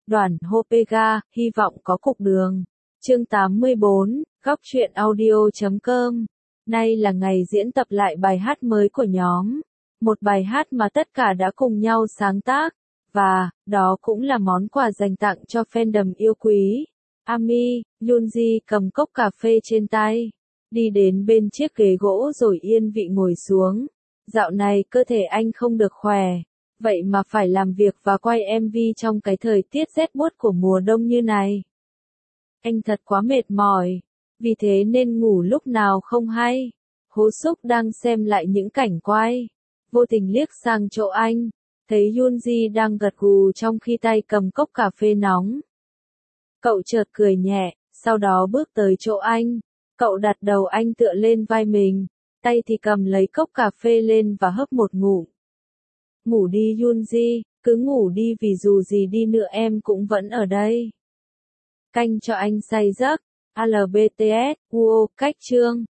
Đoàn Hopega, hy vọng có cục đường. Chương 84, góc truyện audio.com. Nay là ngày diễn tập lại bài hát mới của nhóm. Một bài hát mà tất cả đã cùng nhau sáng tác. Và, đó cũng là món quà dành tặng cho fandom yêu quý. Ami, Yoonji cầm cốc cà phê trên tay. Đi đến bên chiếc ghế gỗ rồi yên vị ngồi xuống. Dạo này cơ thể anh không được khỏe. Vậy mà phải làm việc và quay MV trong cái thời tiết rét buốt của mùa đông như này. Anh thật quá mệt mỏi. Vì thế nên ngủ lúc nào không hay. Hố Súc đang xem lại những cảnh quay. Vô tình liếc sang chỗ anh. Thấy Yoonji đang gật gù trong khi tay cầm cốc cà phê nóng. Cậu chợt cười nhẹ, sau đó bước tới chỗ anh. Cậu đặt đầu anh tựa lên vai mình. Tay thì cầm lấy cốc cà phê lên và hớp một ngụm. Ngủ đi Yoonji, cứ ngủ đi vì dù gì đi nữa em cũng vẫn ở đây. Canh cho anh say giấc. ALBTS, UO, cách chương.